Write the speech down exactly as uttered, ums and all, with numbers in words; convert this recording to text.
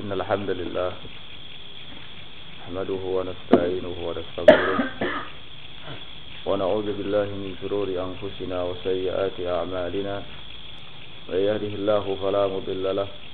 إن الحمد لله نحمده ونستعينه ونستغفره ونعوذ بالله من شرور أنفسنا وسيئات أعمالنا. من يهده الله فلا مضل له